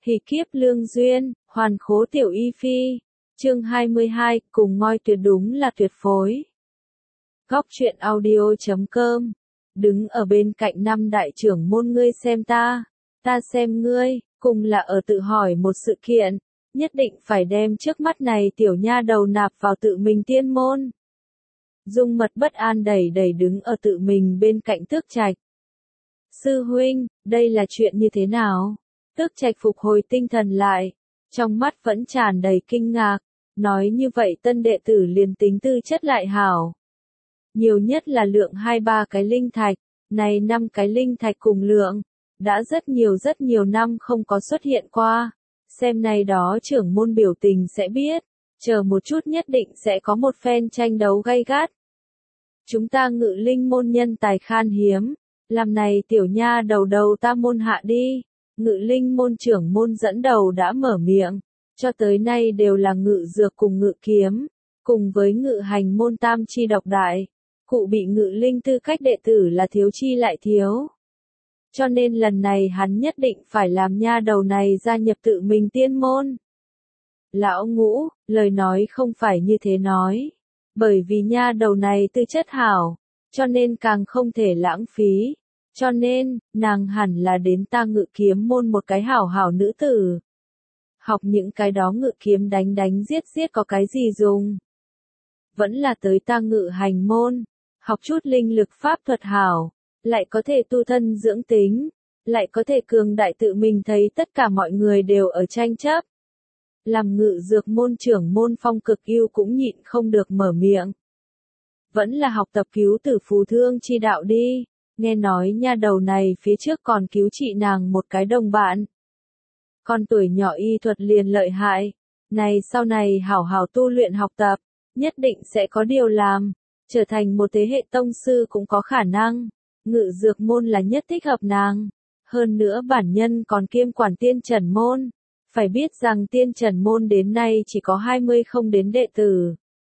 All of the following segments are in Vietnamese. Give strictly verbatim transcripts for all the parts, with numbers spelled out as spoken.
Hỷ kiếp lương duyên, hoàn khố tiểu y phi. Chương hai mươi hai, cùng ngoi tuyệt đúng là tuyệt phối. Góc truyện audio chấm com. Đứng ở bên cạnh năm đại trưởng môn ngươi xem ta, ta xem ngươi, cùng là ở tự hỏi một sự kiện, nhất định phải đem trước mắt này tiểu nha đầu nạp vào tự mình tiên môn. Dung Mật bất an đẩy đẩy đứng ở tự mình bên cạnh Tước Trạch. Sư huynh, đây là chuyện như thế nào? Tước Trạch phục hồi tinh thần lại, trong mắt vẫn tràn đầy kinh ngạc, nói như vậy tân đệ tử liền tính tư chất lại hảo. Nhiều nhất là lượng hai ba cái linh thạch, này năm cái linh thạch cùng lượng, đã rất nhiều rất nhiều năm không có xuất hiện qua. Xem này đó trưởng môn biểu tình sẽ biết, chờ một chút nhất định sẽ có một phen tranh đấu gay gắt. Chúng ta ngự linh môn nhân tài khan hiếm, làm này tiểu nha đầu đầu ta môn hạ đi. Ngự linh môn trưởng môn dẫn đầu đã mở miệng, cho tới nay đều là ngự dược cùng ngự kiếm, cùng với ngự hành môn tam chi độc đại, cụ bị ngự linh tư cách đệ tử là thiếu chi lại thiếu. Cho nên lần này hắn nhất định phải làm nha đầu này gia nhập tự mình tiên môn. Lão Ngũ, lời nói không phải như thế nói, bởi vì nha đầu này tư chất hảo, cho nên càng không thể lãng phí. Cho nên, nàng hẳn là đến ta ngự kiếm môn một cái hảo hảo nữ tử. Học những cái đó ngự kiếm đánh đánh giết giết có cái gì dùng? Vẫn là tới ta ngự hành môn, học chút linh lực pháp thuật hảo, lại có thể tu thân dưỡng tính, lại có thể cường đại tự mình thấy tất cả mọi người đều ở tranh chấp. Làm ngự dược môn trưởng môn Phong Cực Yêu cũng nhịn không được mở miệng. Vẫn là học tập cứu tử phù thương chi đạo đi. Nghe nói nha đầu này phía trước còn cứu trị nàng một cái đồng bạn. Con tuổi nhỏ y thuật liền lợi hại, này sau này hảo hảo tu luyện học tập, nhất định sẽ có điều làm, trở thành một thế hệ tông sư cũng có khả năng. Ngự dược môn là nhất thích hợp nàng, hơn nữa bản nhân còn kiêm quản tiên trần môn, phải biết rằng tiên trần môn đến nay chỉ có hai mươi không đến đệ tử.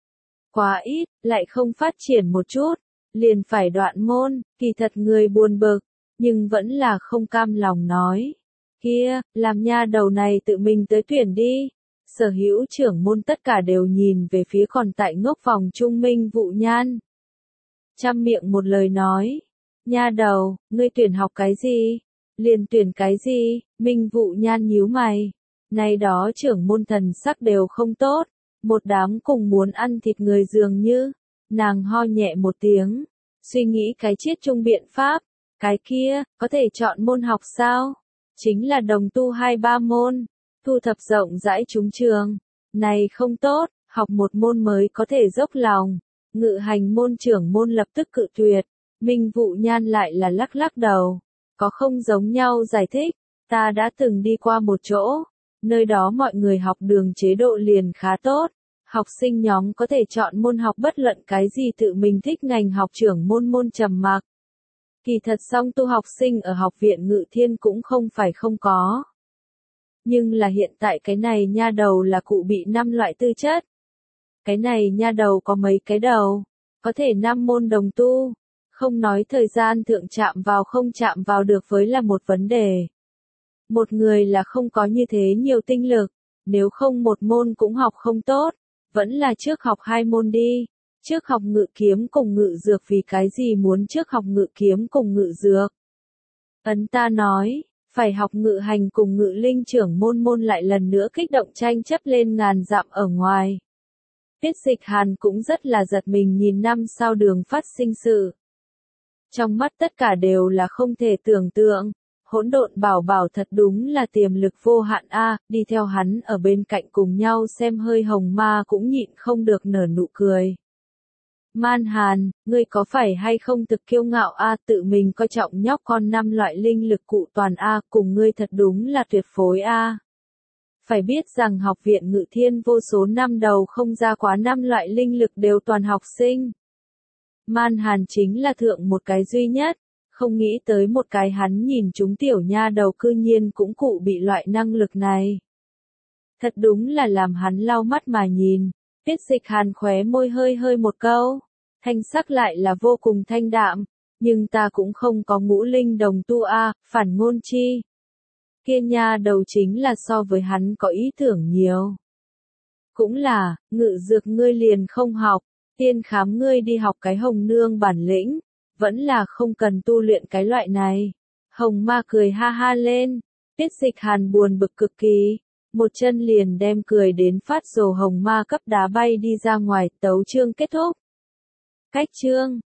Quá ít, lại không phát triển một chút. Liền phải đoạn môn, kỳ thật người buồn bực, nhưng vẫn là không cam lòng nói. Kia, làm nha đầu này tự mình tới tuyển đi. Sở hữu trưởng môn tất cả đều nhìn về phía còn tại ngốc vòng trung Minh Vụ Nhan. Trăm miệng một lời nói. Nha đầu, ngươi tuyển học cái gì? Liền tuyển cái gì? Minh Vụ Nhan nhíu mày. Này đó trưởng môn thần sắc đều không tốt. Một đám cùng muốn ăn thịt người dường như. Nàng ho nhẹ một tiếng, suy nghĩ cái chiết chung biện pháp, cái kia, có thể chọn môn học sao? Chính là đồng tu hai ba môn, thu thập rộng rãi chúng trường. Này không tốt, học một môn mới có thể dốc lòng. Ngự hành môn trưởng môn lập tức cự tuyệt, Minh Vụ Nhan lại là lắc lắc đầu. Có không giống nhau giải thích, ta đã từng đi qua một chỗ, nơi đó mọi người học đường chế độ liền khá tốt. Học sinh nhóm có thể chọn môn học bất luận cái gì tự mình thích ngành học trưởng môn môn trầm mặc. Kỳ thật song tu học sinh ở học viện Ngự Thiên cũng không phải không có. Nhưng là hiện tại cái này nha đầu là cụ bị năm loại tư chất. Cái này nha đầu có mấy cái đầu, có thể năm môn đồng tu, không nói thời gian thượng chạm vào không chạm vào được với là một vấn đề. Một người là không có như thế nhiều tinh lực, nếu không một môn cũng học không tốt. Vẫn là trước học hai môn đi, trước học ngự kiếm cùng ngự dược vì cái gì muốn trước học ngự kiếm cùng ngự dược. Ấn ta nói, phải học ngự hành cùng ngự linh trưởng môn môn lại lần nữa kích động tranh chấp lên ngàn dặm ở ngoài. Tiết Dịch Hàn cũng rất là giật mình nhìn năm sau đường phát sinh sự. Trong mắt tất cả đều là không thể tưởng tượng. Hỗn độn bảo bảo thật đúng là tiềm lực vô hạn a, đi theo hắn ở bên cạnh cùng nhau xem hơi hồng ma cũng nhịn không được nở nụ cười. Man Hàn, ngươi có phải hay không thực kiêu ngạo a, tự mình coi trọng nhóc con năm loại linh lực cụ toàn a, cùng ngươi thật đúng là tuyệt phối a. Phải biết rằng học viện Ngự Thiên vô số năm đầu không ra quá năm loại linh lực đều toàn học sinh. Man Hàn chính là thượng một cái duy nhất. Không nghĩ tới một cái hắn nhìn chúng tiểu nha đầu cư nhiên cũng cụ bị loại năng lực này. Thật đúng là làm hắn lau mắt mà nhìn, Tiết Dịch Hàn khóe môi hơi hơi một câu, thanh sắc lại là vô cùng thanh đạm, nhưng ta cũng không có ngũ linh đồng tu a, phản ngôn chi. Kia nha đầu chính là so với hắn có ý tưởng nhiều. Cũng là, ngự dược ngươi liền không học, tiên khám ngươi đi học cái hồng nương bản lĩnh, vẫn là không cần tu luyện cái loại này. Hồng ma cười ha ha lên, Tiết Dịch Hàn buồn bực cực kỳ, một chân liền đem cười đến phát rồ hồng ma cấp đá bay đi ra ngoài, tấu chương kết thúc. Cách chương